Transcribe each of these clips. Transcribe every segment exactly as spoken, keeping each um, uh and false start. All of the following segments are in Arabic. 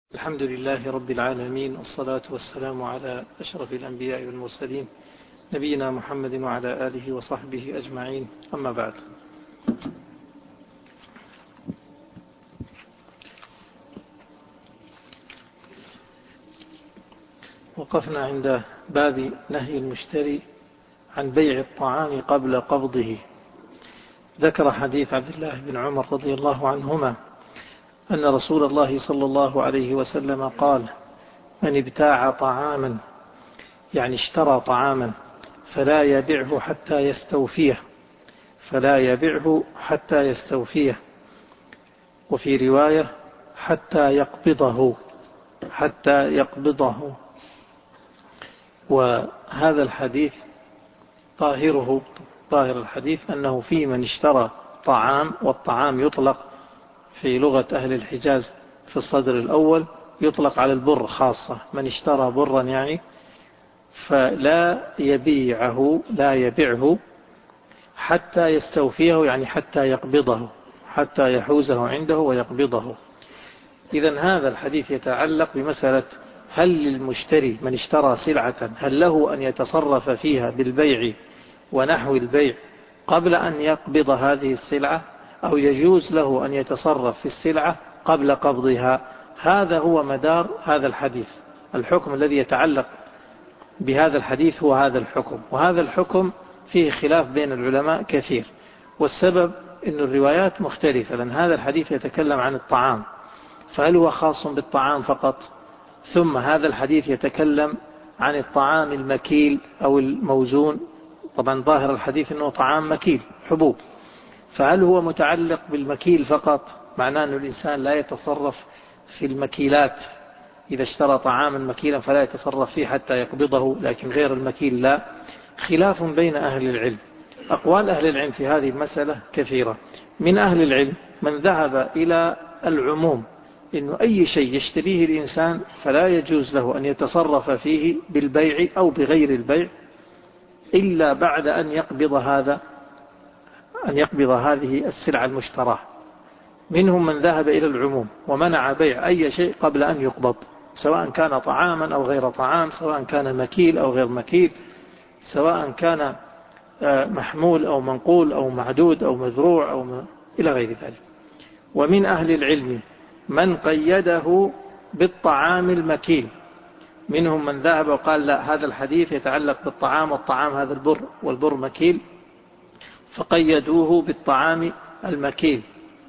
الحمد لله رب العالمين، والصلاة والسلام على أشرف الأنبياء والمرسلين نبينا محمد وعلى آله وصحبه أجمعين، أما بعد. وقفنا عند باب نهي المشتري عن بيع الطعام قبل قبضه. ذكر حديث عبد الله بن عمر رضي الله عنهما أن رسول الله صلى الله عليه وسلم قال: من ابتاع طعاما، يعني اشترى طعاما، فلا يبيعه حتى يستوفيه فلا يبيعه حتى يستوفيه وفي رواية حتى يقبضه حتى يقبضه وهذا الحديث ظاهره ظاهر الحديث أنه في من اشترى طعام، والطعام يطلق في لغة أهل الحجاز في الصدر الأول يطلق على البر خاصة، من اشترى برا يعني، فلا يبيعه لا يبيعه حتى يستوفيه، يعني حتى يقبضه، حتى يحوزه عنده ويقبضه. إذن هذا الحديث يتعلق بمسألة: هل للمشتري من اشترى سلعة هل له أن يتصرف فيها بالبيع ونحو البيع قبل أن يقبض هذه السلعة، أو يجوز له أن يتصرف في السلعة قبل قبضها؟ هذا هو مدار هذا الحديث. الحكم الذي يتعلق بهذا الحديث هو هذا الحكم، وهذا الحكم فيه خلاف بين العلماء كثير، والسبب أن الروايات مختلفة، لأن هذا الحديث يتكلم عن الطعام، فهل هو خاص بالطعام فقط؟ ثم هذا الحديث يتكلم عن الطعام المكيل أو الموزون، طبعا ظاهر الحديث أنه طعام مكيل حبوب، فهل هو متعلق بالمكيل فقط، معناه أن الإنسان لا يتصرف في المكيلات، إذا اشترى طعاما مكيلا فلا يتصرف فيه حتى يقبضه، لكن غير المكيل لا؟ خلاف بين أهل العلم. أقوال أهل العلم في هذه المسألة كثيرة. من أهل العلم من ذهب إلى العموم، إنه أي شيء يشتريه الإنسان فلا يجوز له أن يتصرف فيه بالبيع أو بغير البيع إلا بعد أن يقبض هذا أن يقبض هذه السلعة المشتراه. منهم من ذهب إلى العموم ومنع بيع أي شيء قبل أن يقبض، سواء كان طعاما أو غير طعام، سواء كان مكيل أو غير مكيل، سواء كان محمول أو منقول أو معدود أو مزروع أو م... إلى غير ذلك. ومن أهل العلم من قيده بالطعام المكيل، منهم من ذهب وقال: لا، هذا الحديث يتعلق بالطعام، والطعام هذا البر، والبر مكيل، فقيدوه بالطعام المكيل،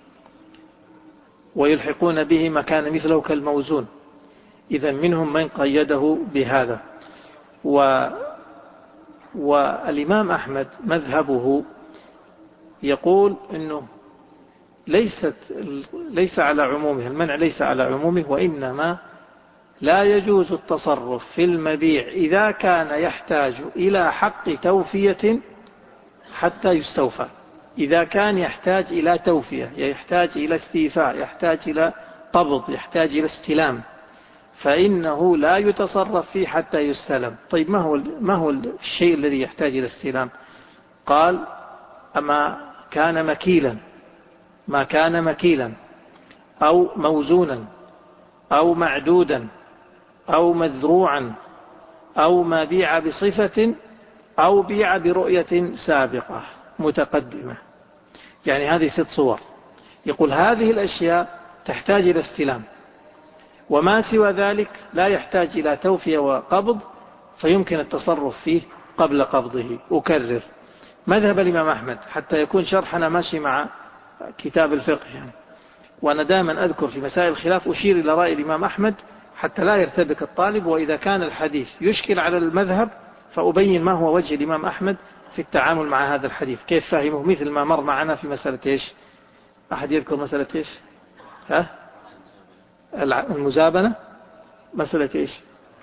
ويلحقون به مكان مثله كالموزون. إذا منهم من قيده بهذا. و والإمام أحمد مذهبه يقول إنه ليست ليس على عمومه، المنع ليس على عمومه، وإنما لا يجوز التصرف في المبيع إذا كان يحتاج إلى حق توفية حتى يستوفى. إذا كان يحتاج إلى توفية، يحتاج إلى استيفاء، يحتاج إلى قبض، يحتاج إلى استلام، فإنه لا يتصرف فيه حتى يستلم. طيب ما هو ما هو الشيء الذي يحتاج إلى استلام؟ قال: أما كان مكيلا ما كان مكيلا أو موزونا أو معدودا أو مذروعا أو ما بيع بصفة أو بيع برؤية سابقة متقدمة، يعني هذه ست صور. يقول هذه الأشياء تحتاج إلى استلام، وما سوى ذلك لا يحتاج إلى توفية وقبض، فيمكن التصرف فيه قبل قبضه. أكرر مذهب الإمام أحمد حتى يكون شرحنا ماشي مع كتاب الفقه يعني. وأنا دائما أذكر في مسائل الخلاف أشير إلى رأي الإمام أحمد حتى لا يرتبك الطالب، وإذا كان الحديث يشكل على المذهب فأبين ما هو وجه الإمام أحمد في التعامل مع هذا الحديث، كيف فهمه، مثل ما مر معنا في مسألة إيش؟ أحد يذكر مسألة إيش؟ ها؟ المزابنة، مسألة إيش؟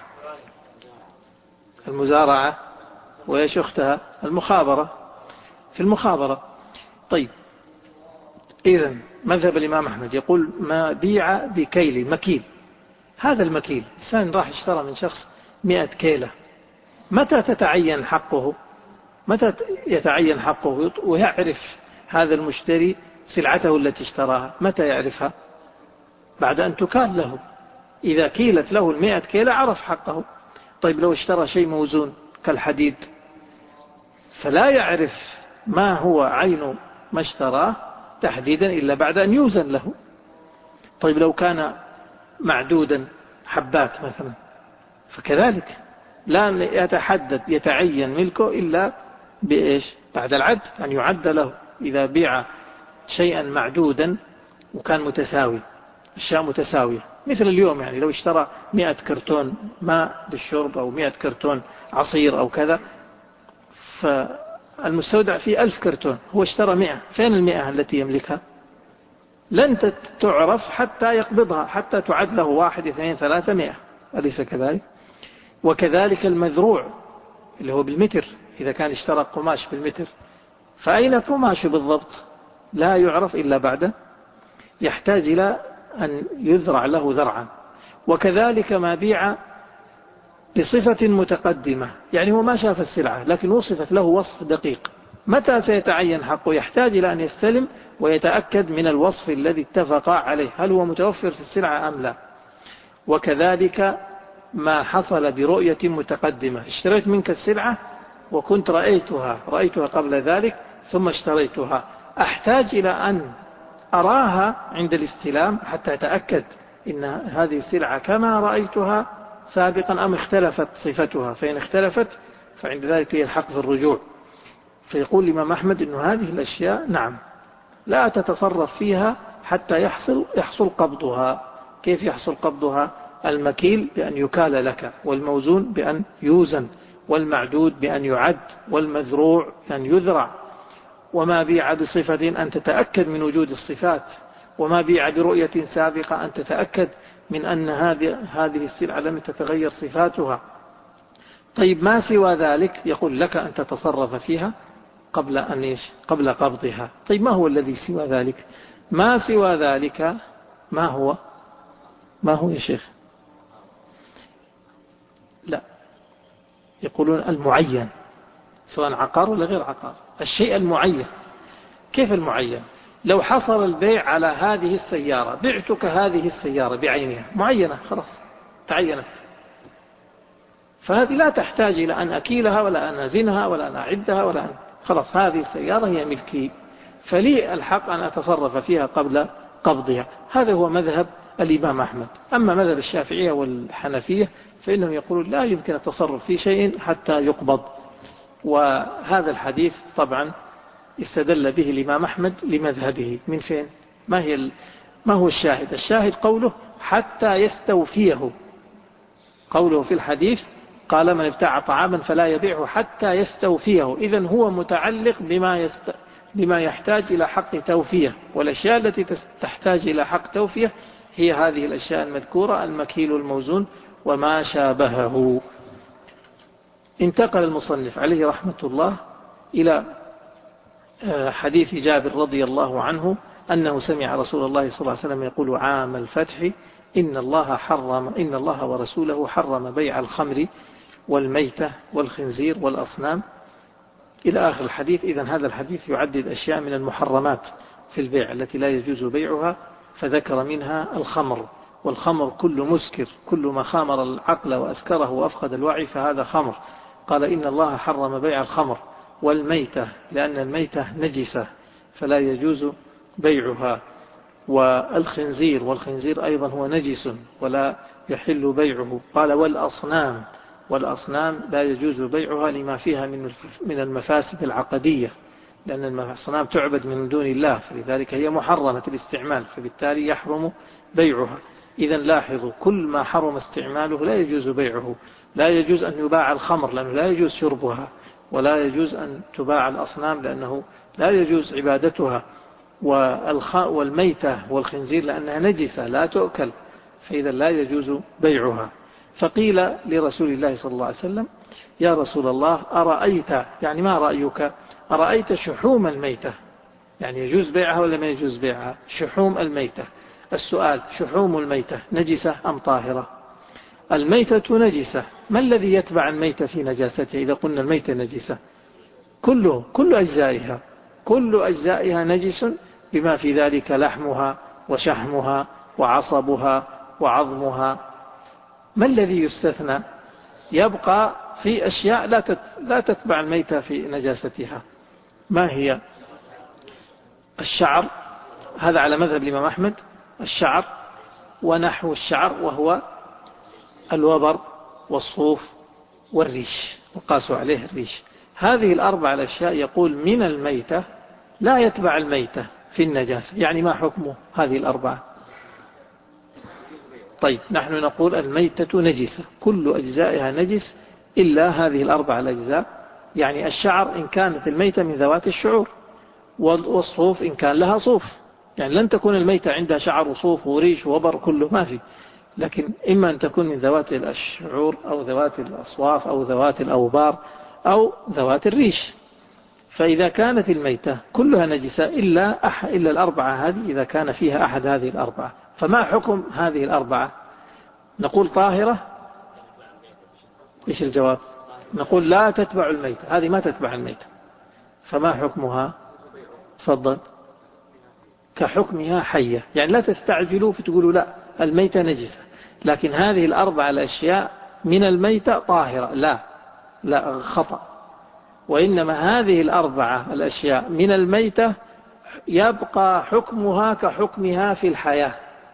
المزارعة، وإيش أختها؟ المخابرة، في المخابرة. طيب، إذن مذهب الإمام أحمد يقول ما بيع بكيل مكيل. هذا المكيل إنسان راح اشترى من شخص مئة كيلة، متى تتعين حقه؟ متى يتعين حقه ويعرف هذا المشتري سلعته التي اشتراها؟ متى يعرفها؟ بعد أن تكال له. إذا كيلت له المئة كيلة عرف حقه. طيب لو اشترى شيء موزون كالحديد فلا يعرف ما هو عين ما اشتراه تحديدا إلا بعد أن يوزن له. طيب لو كان معدودا حبات مثلا فكذلك لا يتحدد يتعين ملكه إلا بإيش؟ بعد العد، أن يعد له. إذا بيع شيئا معدودا وكان متساوي، أشياء متساوية مثل اليوم، يعني لو اشترى مئة كرتون ماء للشرب أو مئة كرتون عصير أو كذا، فالمستودع فيه ألف كرتون، هو اشترى مئة، فين المئة التي يملكها؟ لن تعرف حتى يقبضها، حتى تعد له واحد اثنين ثلاثة مئة، أليس كذلك؟ وكذلك المذروع اللي هو بالمتر، إذا كان اشترى قماش بالمتر فأين قماش بالضبط؟ لا يعرف إلا بعد، يحتاج إلى أن يذرع له ذرعا. وكذلك ما بيع بصفة متقدمة، يعني هو ما شاف السلعة لكن وصفت له وصف دقيق، متى سيتعين حقه؟ يحتاج إلى أن يستلم ويتأكد من الوصف الذي اتفق عليه، هل هو متوفر في السلعة أم لا. وكذلك ما حصل برؤية متقدمة، اشتريت منك السلعة وكنت رأيتها رأيتها قبل ذلك ثم اشتريتها، أحتاج إلى أن أراها عند الاستلام حتى أتأكد إن هذه السلعة كما رأيتها سابقا أم اختلفت صفتها، فإن اختلفت فعند ذلك هي الحق في الرجوع. فيقول الإمام أحمد إن هذه الأشياء نعم لا تتصرف فيها حتى يحصل يحصل قبضها. كيف يحصل قبضها؟ المكيل بأن يكال لك، والموزون بأن يوزن، والمعدود بأن يعد، والمذروع بأن يذرع. وما بيع بصفة أن تتأكد من وجود الصفات، وما بيع برؤية سابقة أن تتأكد من أن هذه هذه السلعة لم تتغير صفاتها. طيب ما سوى ذلك يقول لك أن تتصرف فيها قبل أن إيش؟ قبل قبضها. طيب ما هو الذي سوى ذلك؟ ما سوى ذلك ما هو؟ ما هو يا شيخ؟ لا، يقولون المعين، سواء عقار ولا غير عقار، الشيء المعين. كيف المعين؟ لو حصل البيع على هذه السيارة، بعتك هذه السيارة بعينها معينة، خلاص تعينت، فهذه لا تحتاج إلى أن أكيلها ولا أن أزنها ولا أن أعدها ولا أن، خلاص هذه السيارة هي ملكي، فلي الحق أن أتصرف فيها قبل قبضها. هذا هو مذهب الإمام أحمد. أما مذهب الشافعية والحنفية فإنهم يقولون لا يمكن التصرف في شيء حتى يقبض. وهذا الحديث طبعا استدل به الإمام أحمد لمذهبه. من فين؟ ما هي ما هو الشاهد؟ الشاهد قوله حتى يستوفيه، قوله في الحديث قال من ابتاع طعاما فلا يبيعه حتى يستوفيه، إذن هو متعلق بما يست... بما يحتاج إلى حق توفيه، والأشياء التي تحتاج إلى حق توفيه هي هذه الأشياء المذكورة، المكيل والموزون وما شابهه. انتقل المصنف عليه رحمة الله إلى حديث جابر رضي الله عنه أنه سمع رسول الله صلى الله عليه وسلم يقول عام الفتح إن الله حرم إن الله ورسوله حرم بيع الخمر والميتة والخنزير والأصنام إلى آخر الحديث. إذن هذا الحديث يعدد أشياء من المحرمات في البيع التي لا يجوز بيعها، فذكر منها الخمر، والخمر كل مسكر، كل ما خامر العقل وأسكره وأفقد الوعي فهذا خمر. قال إن الله حرم بيع الخمر والميتة لأن الميتة نجسة فلا يجوز بيعها، والخنزير والخنزير أيضا هو نجس ولا يحل بيعه. قال والأصنام والأصنام لا يجوز بيعها لما فيها من المفاسد العقدية، لأن الأصنام تعبد من دون الله فلذلك هي محرمة الاستعمال، فبالتالي يحرم بيعها. إذا لاحظوا كل ما حرم استعماله لا يجوز بيعه. لا يجوز أن يباع الخمر لأنه لا يجوز شربها، ولا يجوز أن تباع الأصنام لأنه لا يجوز عبادتها، والميتة والخنزير لأنها نجسة لا تؤكل، فإذا لا يجوز بيعها. فقيل لرسول الله صلى الله عليه وسلم يا رسول الله أرأيت، يعني ما رأيك؟ أرأيت شحوم الميتة، يعني يجوز بيعها ولا ما يجوز بيعها؟ شحوم الميتة. السؤال شحوم الميتة نجسة أم طاهرة؟ الميتة نجسة. ما الذي يتبع الميتة في نجاستها؟ إذا قلنا الميتة نجسة كله كل أجزائها كل أجزائها نجس بما في ذلك لحمها وشحمها وعصبها وعظمها ما الذي يستثنى؟ يبقى في أشياء لا لا تتبع الميتة في نجاستها. ما هي؟ الشعر، هذا على مذهب الإمام أحمد، الشعر ونحو الشعر وهو الوبر والصوف والريش، وقاسوا عليه الريش. هذه الأربع الأشياء يقول من الميتة لا يتبع الميتة في النجاسة. يعني ما حكمه هذه الأربعة؟ طيب نحن نقول الميتة نجسة، كل أجزائها نجس إلا هذه الأربع الأجزاء. يعني الشعر إن كانت الميتة من ذوات الشعور، والصوف إن كان لها صوف. يعني لن تكون الميتة عندها شعر وصوف وريش ووبر كله، ما في. لكن إما أن تكون من ذوات الشعور أو ذوات الأصواف أو ذوات الأوبار أو ذوات الريش. فإذا كانت الميتة كلها نجسة إلا أح إلا الأربعة هذه، إذا كان فيها أحد هذه الأربعة، فما حكم هذه الأربعة؟ نقول طاهرة. إيش الجواب؟ نقول لا تتبع الميتة، هذه ما تتبع الميتة. فما حكمها؟ تفضل. كحكمها حية. يعني لا تستعجلوا فتقولوا لا الميتة نجسة، لكن هذه الأربع الأشياء من الميتة طاهرة. لا لا، خطأ. وإنما هذه الأربعة الأشياء من الميتة يبقى حكمها كحكمها في الحياة.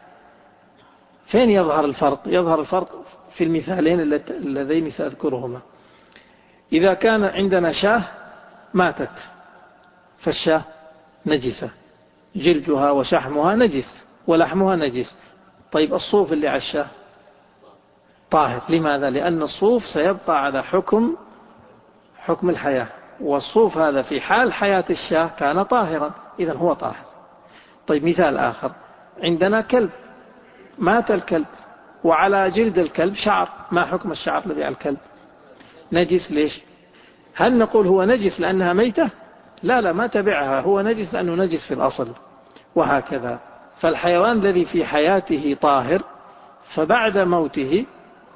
فين يظهر الفرق؟ يظهر الفرق في المثالين اللذين سأذكرهما. إذا كان عندنا شاة ماتت، فالشاة نجسة، جلدها وشحمها نجس ولحمها نجس. طيب الصوف اللي على الشاة طاهر. لماذا؟ لأن الصوف سيبقى على حكم حكم الحياة، والصوف هذا في حال حياة الشاة كان طاهرا، إذن هو طاهر. طيب مثال آخر، عندنا كلب، مات الكلب وعلى جلد الكلب شعر، ما حكم الشعر الذي على الكلب؟ نجس. ليش؟ هل نقول هو نجس لأنها ميتة؟ لا لا، ما تبعها، هو نجس لأنه نجس في الأصل. وهكذا فالحيوان الذي في حياته طاهر فبعد موته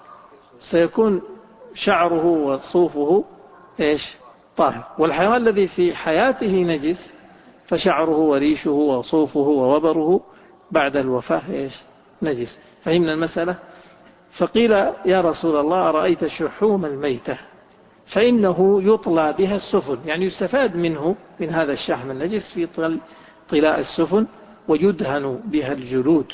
سيكون شعره وصوفه إيش؟ طاهر. والحيوان الذي في حياته نجس فشعره وريشه وصوفه ووبره بعد الوفاة إيش؟ نجس. فهمنا المسألة؟ فقيل يا رسول الله رأيت شحوم الميتة فإنه يطلى بها السفن، يعني يستفاد منه من هذا الشحم النجس في طلاء السفن، ويدهن بها الجلود،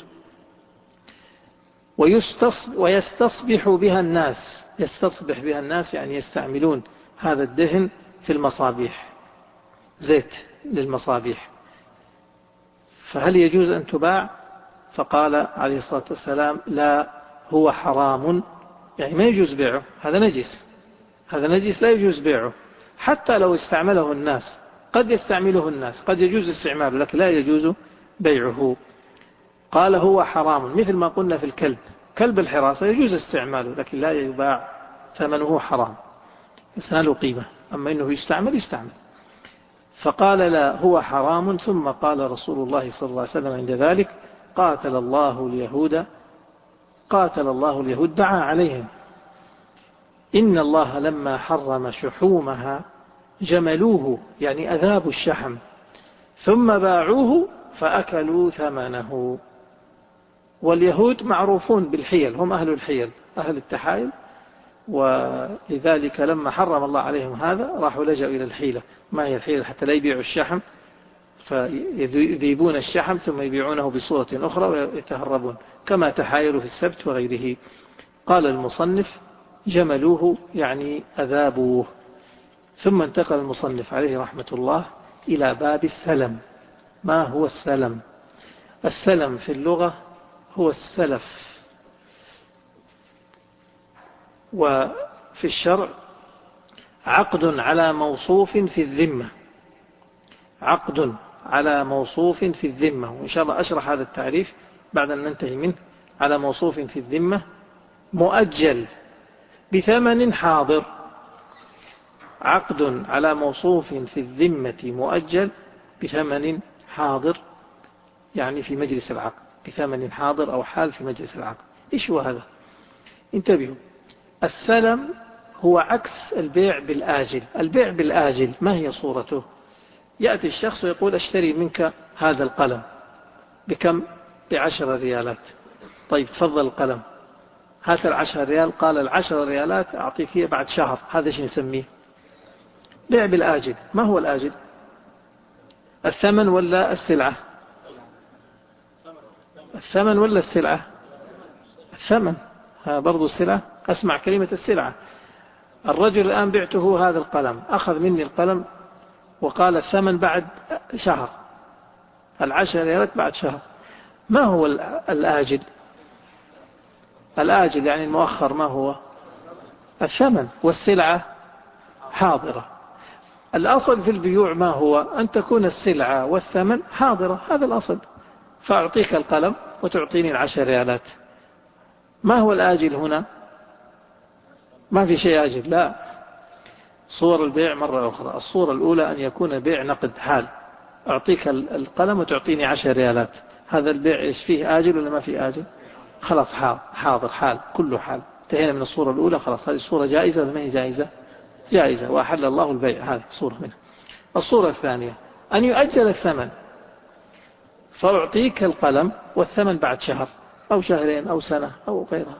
ويستصبح بها الناس. يستصبح بها الناس يعني يستعملون هذا الدهن في المصابيح، زيت للمصابيح. فهل يجوز أن تباع؟ فقال عليه الصلاة والسلام لا، هو حرام. يعني ما يجوز بيعه، هذا نجس، هذا نجس لا يجوز بيعه. حتى لو استعمله الناس، قد يستعمله الناس، قد يجوز استعماله، لكن لا يجوز بيعه. قال هو حرام، مثل ما قلنا في الكلب، كلب الحراسة يجوز استعماله لكن لا يباع، ثمنه حرام، بس له قيمة. أما إنه يستعمل يستعمل. فقال لا، هو حرام. ثم قال رسول الله صلى الله عليه وسلم عند ذلك قاتل الله اليهود، قاتل الله اليهود، دعا عليهم. إن الله لما حرم شحومها جملوه، يعني أذابوا الشحم، ثم باعوه فأكلوا ثمنه. واليهود معروفون بالحيل، هم أهل الحيل، أهل التحايل، ولذلك لما حرم الله عليهم هذا راحوا لجأوا إلى الحيلة. ما هي الحيلة؟ حتى لا يبيعوا الشحم، فيذيبون الشحم ثم يبيعونه بصورة أخرى ويتهربون، كما تحايلوا في السبت وغيره. قال المصنف جملوه يعني أذابوه. ثم انتقل المصنف عليه رحمة الله إلى باب السلم. ما هو السلم؟ السلم في اللغة هو السلف، وفي الشرع عقد على موصوف في الذمة، عقد على موصوف في الذمة. وإن شاء الله أشرح هذا التعريف بعد أن ننتهي منه. على موصوف في الذمة مؤجل بثمن حاضر، عقد على موصوف في الذمة مؤجل بثمن حاضر، يعني في مجلس العقد، بثمن حاضر أو حال في مجلس العقد. إيش هو هذا؟ انتبهوا، السلم هو عكس البيع بالآجل. البيع بالآجل ما هي صورته؟ يأتي الشخص ويقول اشتري منك هذا القلم بكم؟ بعشر ريالات. طيب تفضل القلم، هات العشر ريال، قال العشر ريالات أعطيك هي بعد شهر، هذا شيء نسميه بيع بالآجل. ما هو الآجل؟ الثمن ولا السلعة؟ الثمن ولا السلعة؟ الثمن. ها برضو السلعة. أسمع كلمة السلعة. الرجل الآن بعته هذا القلم، أخذ مني القلم وقال الثمن بعد شهر، العشر ريالات بعد شهر. ما هو الآجل؟ الآجل يعني المؤخر ما هو؟ الثمن. والسلعة حاضرة. الأصل في البيوع ما هو؟ أن تكون السلعة والثمن حاضرة، هذا الأصل. فأعطيك القلم وتعطيني العشر ريالات. ما هو الآجل هنا؟ ما في شيء آجل، لا. صور البيع مرة أخرى، الصورة الأولى أن يكون بيع نقد حال، أعطيك القلم وتعطيني عشر ريالات، هذا البيع إيش فيه؟ آجل ولا ما فيه آجل؟ خلاص حاضر، حال، كله حال. انتهينا من الصورة الأولى، خلاص هذه الصورة جائزة ولا ما هي جائزة؟ جائزة، وأحل الله البيع، هذه صورة منها. الصورة الثانية أن يؤجل الثمن، فأعطيك القلم والثمن بعد شهر أو شهرين أو سنة أو غيرها.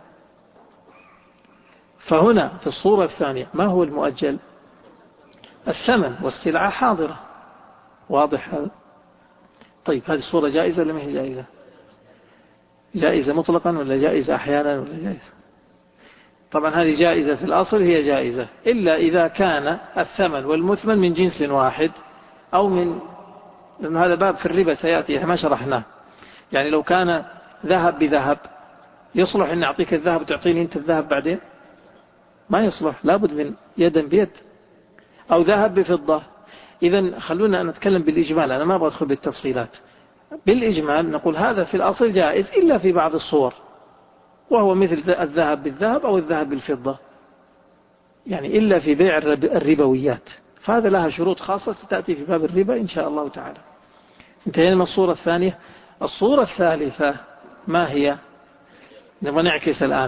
فهنا في الصورة الثانية ما هو المؤجل؟ الثمن والسلعة حاضرة. واضح هذا؟ طيب هذه الصورة جائزة ولا ما هي جائزة؟ جائزة مطلقا ولا جائزة أحيانا ولا جائزة؟ طبعا هذه جائزة، في الأصل هي جائزة، إلا إذا كان الثمن والمثمن من جنس واحد أو من، لأن هذا باب في الربا سيأتي ما شرحناه. يعني لو كان ذهب بذهب يصلح أن أعطيك الذهب وتعطيني أنت الذهب بعدين؟ ما يصلح، لابد من يدا بيد. أو ذهب بفضة. إذن خلونا نتكلم بالإجمال، أنا ما أبغى أدخل بالتفصيلات. بالإجمال نقول هذا في الأصل جائز إلا في بعض الصور، وهو مثل الذهب بالذهب أو الذهب بالفضة، يعني إلا في بيع الربويات، فهذا لها شروط خاصة ستأتي في باب الربا إن شاء الله تعالى. انتهينا من الصورة الثانية. الصورة الثالثة ما هي؟ نبغى نعكس الآن.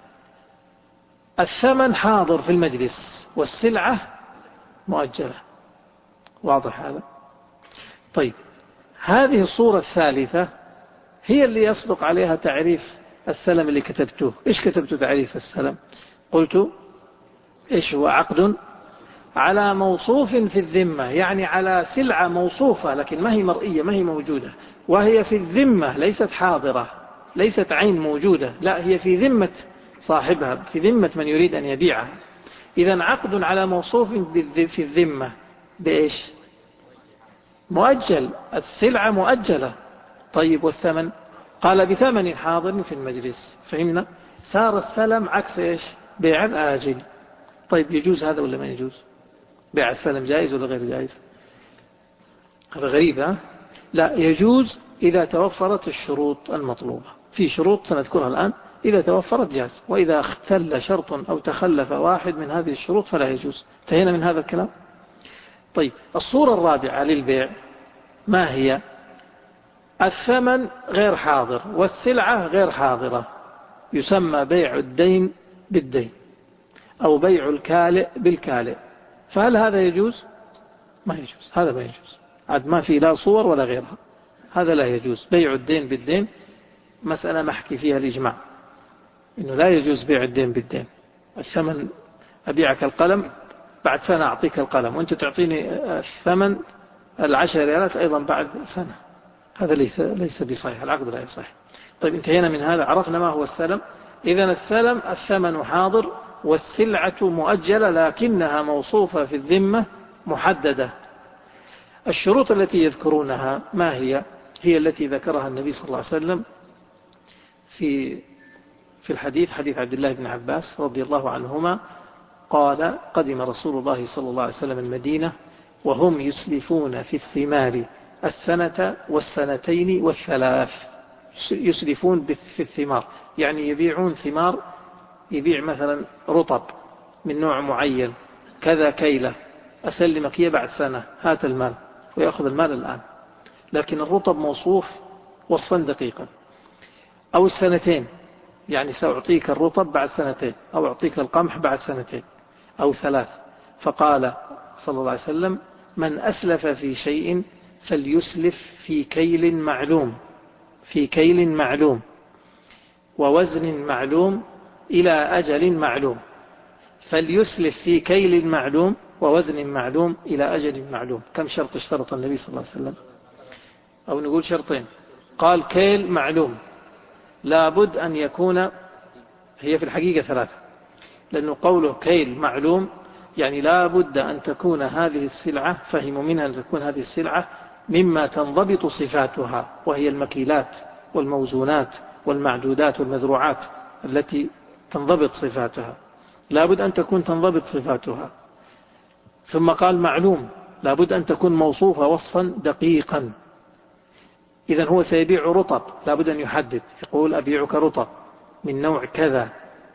الثمن حاضر في المجلس والسلعة مؤجلة. واضح هذا؟ طيب هذه الصورة الثالثة هي اللي يصدق عليها تعريف السلم اللي كتبته. إيش كتبت تعريف السلم؟ قلت إيش هو؟ عقد على موصوف في الذمة، يعني على سلعة موصوفة لكن ما هي مرئية، ما هي موجودة، وهي في الذمة، ليست حاضرة، ليست عين موجودة، لا هي في ذمة صاحبها، في ذمة من يريد أن يبيعها. إذن عقد على موصوف في الذمة بإيش؟ مؤجل، السلعة مؤجلة. طيب والثمن؟ قال بثمن حاضر في المجلس. فهمنا؟ صار السلم عكس إيش؟ بيع الآجل. طيب يجوز هذا ولا ما يجوز؟ بيع السلم جائز ولا غير جائز؟ هذا غريب ها؟ لا يجوز إذا توفرت الشروط المطلوبة. في شروط سنذكرها الآن، إذا توفرت جاز، وإذا اختل شرط أو تخلف واحد من هذه الشروط فلا يجوز. انتهينا من هذا الكلام. طيب الصورة الرابعة للبيع ما هي؟ الثمن غير حاضر والسلعة غير حاضرة، يسمى بيع الدين بالدين أو بيع الكالئ بالكالئ. فهل هذا يجوز؟ ما يجوز، هذا ما يجوز، عاد ما في لا صور ولا غيرها، هذا لا يجوز. بيع الدين بالدين مسألة محكي فيها الإجماع إنه لا يجوز بيع الدين بالدين. الثمن أبيعك القلم بعد سنة أعطيك القلم وأنت تعطيني الثمن العشر ريالات أيضا بعد سنة، هذا ليس ليس بصحيح، العقد لا يصح. طيب انتهينا من هذا، عرفنا ما هو السلم. إذن السلم الثمن حاضر والسلعة مؤجلة لكنها موصوفة في الذمة محددة. الشروط التي يذكرونها ما هي؟ هي التي ذكرها النبي صلى الله عليه وسلم في في الحديث، حديث عبد الله بن عباس رضي الله عنهما قال: قدم رسول الله صلى الله عليه وسلم المدينة وهم يسلفون في الثمار السنة والسنتين والثلاث. يسلفون في الثمار يعني يبيعون ثمار، يبيع مثلا رطب من نوع معين كذا كيلة، أسلمك هي بعد سنة، هات المال، ويأخذ المال الآن، لكن الرطب موصوف وصفا دقيقا. أو السنتين يعني سأعطيك الرطب بعد سنتين، أو أعطيك القمح بعد سنتين، أو ثلاث. فقال صلى الله عليه وسلم: من أسلف في شيء فليسلف في كيل معلوم، في كيل معلوم ووزن معلوم إلى أجل معلوم، فليسلف في كيل معلوم ووزن معلوم إلى أجل معلوم. كم شرط اشترط النبي صلى الله عليه وسلم؟ أو نقول شرطين. قال كيل معلوم، لابد أن يكون، هي في الحقيقة ثلاثة، لأنه قوله كيل معلوم يعني لابد أن تكون هذه السلعة، فهموا منها أن تكون هذه السلعة مما تنضبط صفاتها، وهي المكيلات والموزونات والمعدودات والمذروعات التي تنضبط صفاتها، لابد أن تكون تنضبط صفاتها. ثم قال معلوم، لابد أن تكون موصوفة وصفا دقيقا. إذا هو سيبيع رطب، لابد أن يحدد، يقول أبيعك رطب من نوع كذا،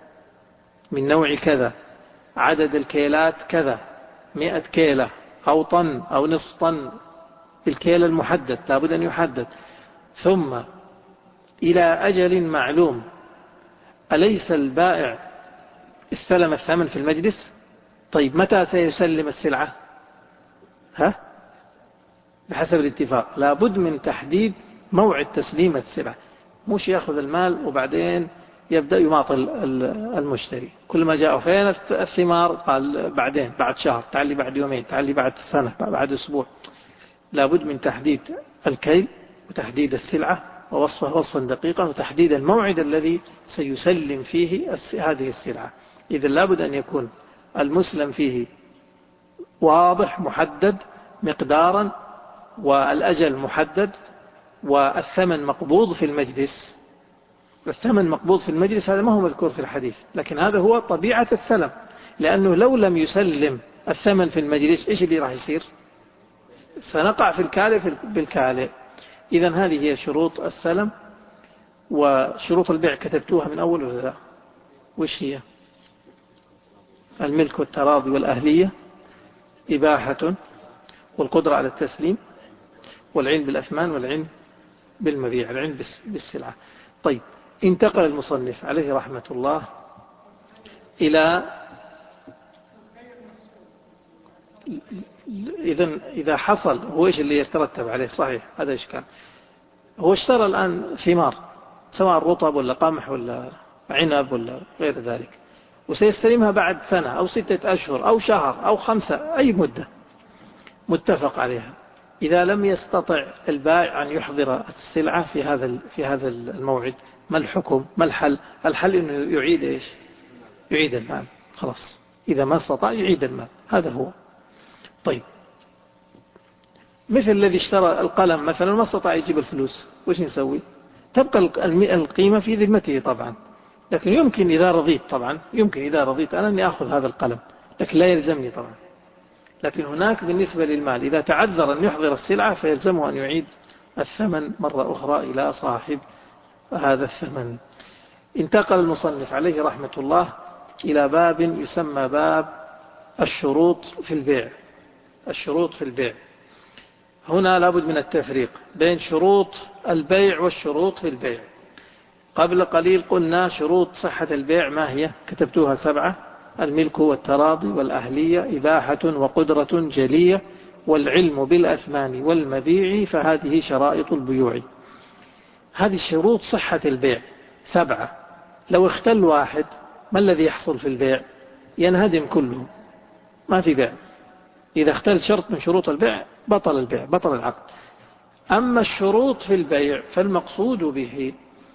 من نوع كذا، عدد الكيلات كذا، مئة كيلة أو طن أو نصف طن بالكيل المحدد، لابد أن يحدد. ثم إلى أجل معلوم. أليس البائع استلم الثمن في المجلس؟ طيب متى سيسلم السلعة؟ ها؟ بحسب الاتفاق، لابد من تحديد موعد تسليم السلعة، مش يأخذ المال وبعدين يبدأ يماطل المشتري. كل ما جاء فين الثمار قال بعدين، بعد شهر، تعالي بعد يومين، تعالي بعد سنة، بعد أسبوع. لابد من تحديد الكيل وتحديد السلعة ووصفها وصفا دقيقا، وتحديد الموعد الذي سيسلم فيه هذه السلعة. إذا لابد أن يكون المسلم فيه واضح محدد مقدارا، والأجل محدد، والثمن مقبوض في المجلس. الثمن مقبوض في المجلس هذا ما هو مذكور في الحديث، لكن هذا هو طبيعة السلم، لأنه لو لم يسلم الثمن في المجلس إيش اللي راح يصير؟ سنقع في الكالة بالكالة. إذا هذه هي شروط السلم. وشروط البيع كتبتوها من أول ولا لا؟ وش هي؟ الملك والتراضي والأهلية، إباحة، والقدرة على التسليم، والعلم بالأثمان، والعلم بالمبيع، العلم بالسلعة. طيب، انتقل المصنف عليه رحمة الله إلى إذا إذا حصل هو إيش اللي يترتب عليه؟ صحيح، هذا إشكال. هو اشترى الآن ثمار، سواء رطب ولا قمح ولا عنب ولا غير ذلك، وسيستلمها بعد سنة أو ستة أشهر أو شهر أو خمسة، أي مدة متفق عليها. إذا لم يستطع البائع أن يحضر السلعة في هذا في هذا الموعد، ما الحكم؟ ما الحل؟ الحل إنه يعيد إيش؟ يعيد المال. خلاص، إذا ما استطاع يعيد المال، هذا هو. طيب، مثل الذي اشترى القلم مثلا ما استطاع يجيب الفلوس، وش نسوي؟ تبقى القيمة في ذمته طبعا، لكن يمكن إذا رضيت، طبعا يمكن إذا رضيت أنا أني أخذ هذا القلم، لكن لا يلزمني طبعا. لكن هناك بالنسبة للمال إذا تعذر أن يحضر السلعة فيلزمه أن يعيد الثمن مرة أخرى إلى صاحب هذا الثمن. انتقل المصنف عليه رحمة الله إلى باب يسمى باب الشروط في البيع. الشروط في البيع هنا لابد من التفريق بين شروط البيع والشروط في البيع. قبل قليل قلنا شروط صحة البيع ما هي؟ كتبتوها سبعة: الملك والتراضي والأهلية، إباحة وقدرة جلية، والعلم بالأثمان والمبيع، فهذه شرائط البيوع. هذه شروط صحة البيع سبعة. لو اختل واحد ما الذي يحصل في البيع؟ ينهدم كله، ما في بيع. إذا اختل شرط من شروط البيع بطل البيع، بطل العقد. أما الشروط في البيع فالمقصود به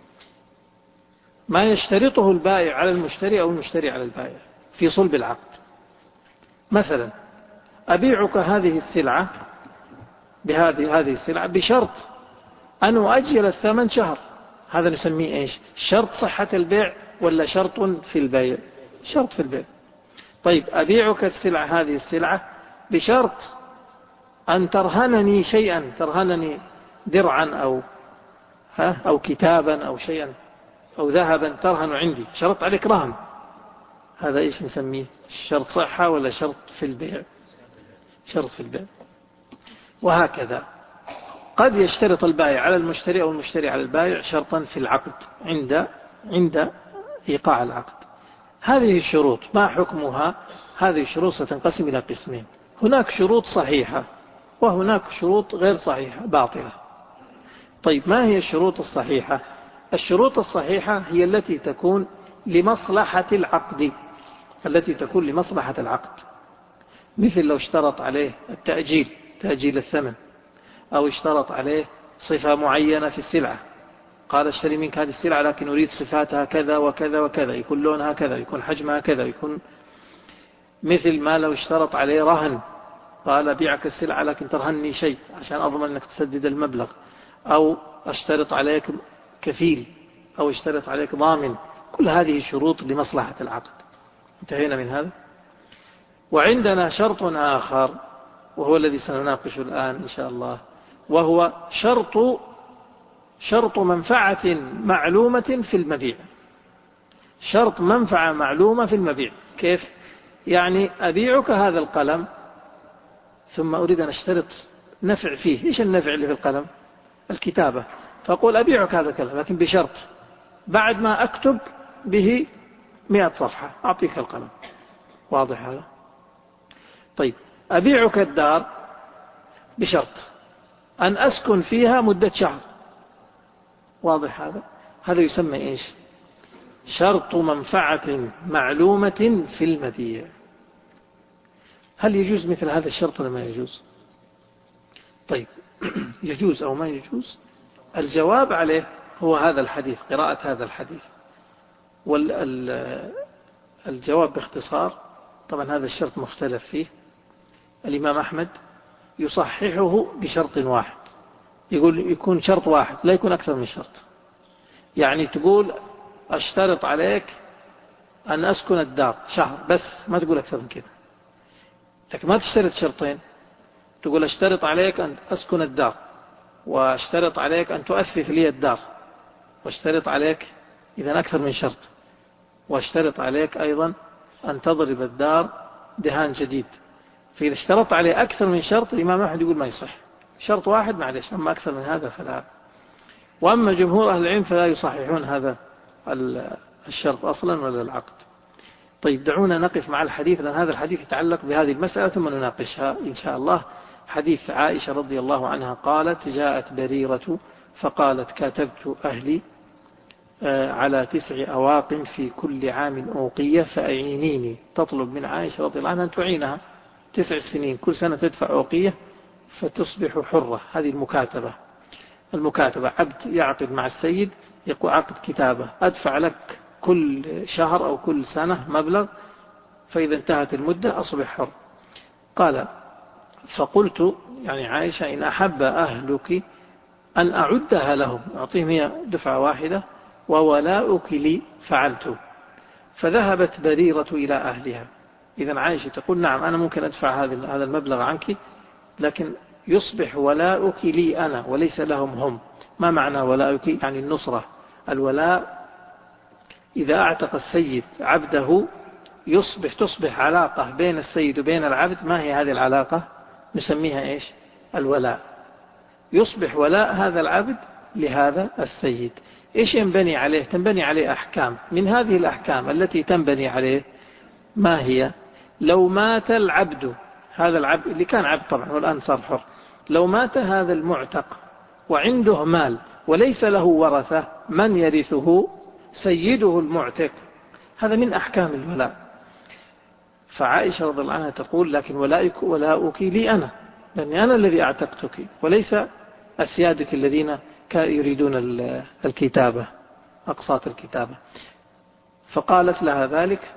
ما يشترطه البائع على المشتري أو المشتري على البائع في صلب العقد. مثلا أبيعك هذه السلعة بهذه هذه السلعة بشرط أن أؤجل الثمن شهر، هذا نسميه إيش؟ شرط صحة البيع ولا شرط في البيع؟ شرط في البيع. طيب، أبيعك السلعة هذه السلعة بشرط أن ترهنني شيئا، ترهنني درعا أو ها أو كتابا أو شيئا أو ذهبا ترهن عندي، شرط عليك رهن، هذا إيش نسميه؟ شرط صحة ولا شرط في البيع؟ شرط في البيع. وهكذا قد يشترط البائع على المشتري أو المشتري على البائع شرطا في العقد عند عند إيقاع العقد. هذه الشروط ما حكمها؟ هذه الشروط ستنقسم إلى قسمين: هناك شروط صحيحة وهناك شروط غير صحيحة باطلة. طيب، ما هي الشروط الصحيحة؟ الشروط الصحيحة هي التي تكون لمصلحة العقد، التي تكون لمصلحة العقد، مثل لو اشترط عليه التأجيل، تأجيل الثمن، أو اشترط عليه صفة معينة في السلعة، قال اشتري منك هذه السلعة لكن أريد صفاتها كذا وكذا وكذا، يكون لونها كذا، يكون حجمها كذا، يكون مثل ما لو اشترط عليه رهن، قال أبيعك السلعة لكن ترهني شيء عشان أضمن أنك تسدد المبلغ، أو اشترط عليك كفيل، أو اشترط عليك ضامن. كل هذه شروط لمصلحة العقد. انتهينا من هذا. وعندنا شرط آخر وهو الذي سنناقشه الآن إن شاء الله، وهو شرط شرط منفعة معلومة في المبيع. شرط منفعة معلومة في المبيع. كيف؟ يعني أبيعك هذا القلم ثم أريد أن أشترط نفع فيه. إيش النفع اللي في القلم؟ الكتابة. فأقول أبيعك هذا القلم لكن بشرط بعد ما أكتب به مئة صفحة أعطيك القلم. واضح هذا؟ طيب أبيعك الدار بشرط أن أسكن فيها مدة شهر. واضح هذا؟ هذا يسمى إيش؟ شرط منفعة معلومة في المبيع. هل يجوز مثل هذا الشرط ولا ما يجوز؟ طيب يجوز أو ما يجوز؟ الجواب عليه هو هذا الحديث، قراءة هذا الحديث. والجواب باختصار، طبعا هذا الشرط مختلف فيه. الإمام أحمد يصححه بشرط واحد، يقول يكون شرط واحد لا يكون أكثر من شرط. يعني تقول أشترط عليك أن أسكن الدار شهر بس، ما تقول أكثر من كده. لكن ما تشترط شرطين، تقول أشترط عليك أن أسكن الدار، واشترط عليك أن تؤثث لي الدار، واشترط عليك إذا أكثر من شرط، واشترط عليك أيضا أن تضرب الدار دهان جديد. فإذا اشترط عليه أكثر من شرط الإمام أحمد يقول ما يصح. شرط واحد معلش، أما أكثر من هذا فلا. وأما جمهور أهل العلم فلا يصححون هذا الشرط أصلا ولا العقد. طيب دعونا نقف مع الحديث، لأن هذا الحديث يتعلق بهذه المسألة ثم نناقشها إن شاء الله. حديث عائشة رضي الله عنها قالت: جاءت بريرة فقالت: كاتبت أهلي على تسع أواق في كل عام أوقية فأعينيني. تطلب من عائشة رضي الله عنها أن تعينها تسع سنين، كل سنة تدفع أوقية فتصبح حرة. هذه المكاتبة. المكاتبة عبد يعقد مع السيد، يقول عقد كتابة، أدفع لك كل شهر أو كل سنة مبلغ، فإذا انتهت المدة أصبح حر. قال: فقلت يعني عائشة: إن أحب أهلك أن أعدها لهم، أعطيهم هي دفعة واحدة، وولاؤك لي فعلت. فذهبت بريرة إلى أهلها. إذن عائشة تقول: نعم أنا ممكن أدفع هذا المبلغ عنك، لكن يصبح ولاؤك لي أنا وليس لهم هم. ما معنى ولاؤك؟ يعني النصرة. الولاء إذا أعتق السيد عبده يصبح تصبح علاقة بين السيد وبين العبد. ما هي هذه العلاقة؟ نسميها إيش؟ الولاء. يصبح ولاء هذا العبد لهذا السيد. إيش ينبني عليه؟ تنبني عليه أحكام. من هذه الأحكام التي تنبني عليه ما هي؟ لو مات العبد، هذا العبد اللي كان عبد طبعا والآن صار حر، لو مات هذا المعتق وعنده مال وليس له ورثة، من يرثه؟ سيده المعتق. هذا من أحكام الولاء. فعائشة رضي الله عنها تقول: لكن ولائك ولاؤك لي أنا، لأني أنا الذي أعتقتك وليس أسيادك الذين يريدون الكتابة، أقساط الكتابة. فقالت لها ذلك.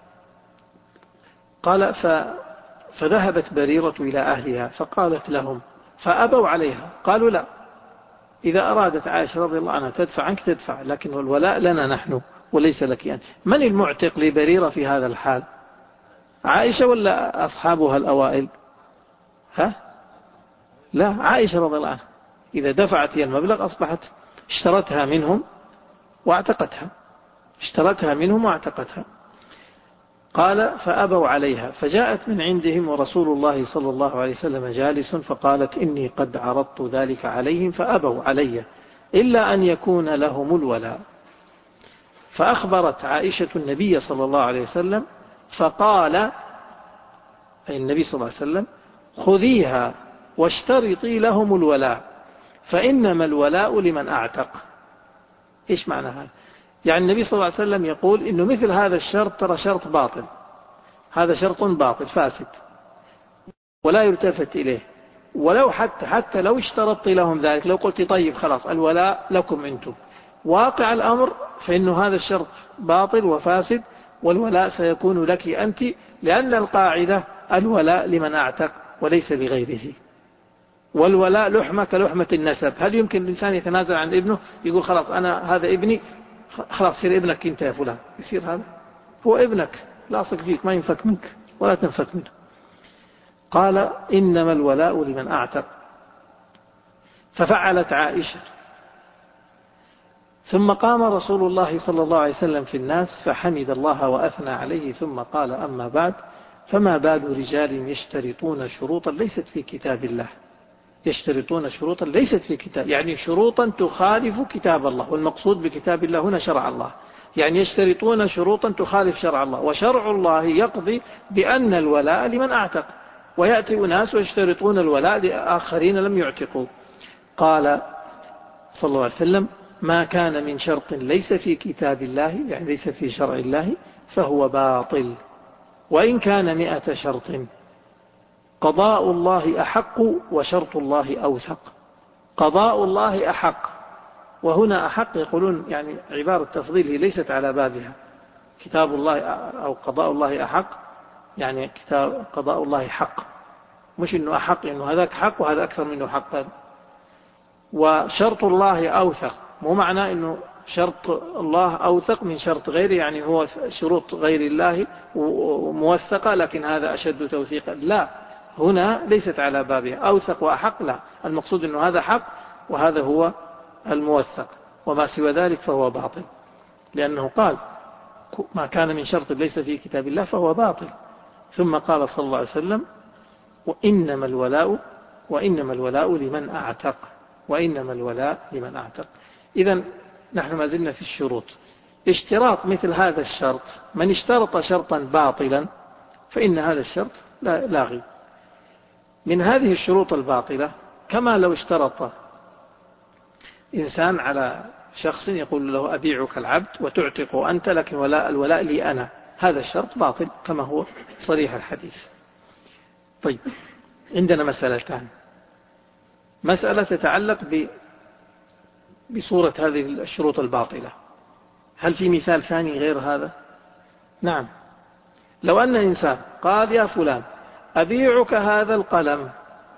قال: فذهبت بريرة إلى أهلها فقالت لهم، فأبوا عليها، قالوا: لا، إذا أرادت عائشة رضي الله عنها تدفع عنك تدفع، لكن الولاء لنا نحن وليس لك أنت. من المعتق لبريرة في هذا الحال؟ عائشة ولا أصحابها الأوائل؟ ها؟ لا، عائشة رضي الله عنها. إذا دفعت هي المبلغ أصبحت اشترتها منهم واعتقتها، اشترتها منهم واعتقتها. قال: فأبوا عليها، فجاءت من عندهم ورسول الله صلى الله عليه وسلم جالس، فقالت: إني قد عرضت ذلك عليهم فأبوا علي إلا أن يكون لهم الولاء. فأخبرت عائشة النبي صلى الله عليه وسلم، فقال أي النبي صلى الله عليه وسلم: خذيها واشترطي لهم الولاء، فإنما الولاء لمن أعتق. إيش معنى هذا؟ يعني النبي صلى الله عليه وسلم يقول إنه مثل هذا الشرط ترى شرط باطل، هذا شرط باطل فاسد ولا يلتفت إليه. ولو حتى حتى لو اشترطت لهم ذلك، لو قلت طيب خلاص الولاء لكم أنتم، واقع الأمر فإنه هذا الشرط باطل وفاسد، والولاء سيكون لك أنت، لأن القاعدة الولاء لمن أعتق وليس لغيره. والولاء لحمة كلحمة النسب. هل يمكن الإنسان يتنازل عن ابنه يقول خلاص أنا هذا ابني خلاص صير ابنك أنت يا فلان؟ يصير هذا؟ هو ابنك لاصق فيك ما ينفك منك ولا تنفك منه. قال إنما الولاء لمن أعتق. ففعلت عائشة. ثم قام رسول الله صلى الله عليه وسلم في الناس فحمد الله وأثنى عليه ثم قال أما بعد فما بال رجال يشترطون شروطا ليست في كتاب الله. يشترطون شروطا ليست في كتاب، يعني شروطا تخالف كتاب الله، والمقصود بكتاب الله هنا شرع الله، يعني يشترطون شروطا تخالف شرع الله، وشرع الله يقضي بأن الولاء لمن أعتق، ويأتي أناس ويشترطون الولاء لآخرين لم يعتقوا. قال صلى الله عليه وسلم ما كان من شرط ليس في كتاب الله، يعني ليس في شرع الله، فهو باطل وإن كان مئة شرط. قضاء الله أحق وشرط الله أوثق. قضاء الله أحق، وهنا أحق يقولون يعني عبارة تفضيل هي ليست على بابها. كتاب الله أو قضاء الله أحق، يعني كتاب قضاء الله حق، مش إنه أحق إنه هذاك حق وهذا أكثر منه حقا. وشرط الله أوثق، مو معنى إنه شرط الله أوثق من شرط غيره، يعني هو شروط غير الله موثقة لكن هذا أشد توثيقا، لا، هنا ليست على بابها. أوثق وأحق لا، المقصود أنه هذا حق وهذا هو الموثق، وما سوى ذلك فهو باطل، لأنه قال ما كان من شرط ليس في كتاب الله فهو باطل. ثم قال صلى الله عليه وسلم وإنما الولاء وإنما الولاء لمن أعتق. وإنما الولاء لمن أعتق. إذن نحن ما زلنا في الشروط. اشتراط مثل هذا الشرط، من اشترط شرطا باطلا فإن هذا الشرط لاغي. من هذه الشروط الباطلة كما لو اشترط إنسان على شخص يقول له أبيعك العبد وتعتق أنت، لكن ولاء الولاء لي أنا، هذا الشرط باطل كما هو صريح الحديث. طيب، عندنا مسألتان. مسألة تتعلق بصورة هذه الشروط الباطلة. هل في مثال ثاني غير هذا؟ نعم. لو أن إنسان قال يا فلان أبيعك هذا القلم،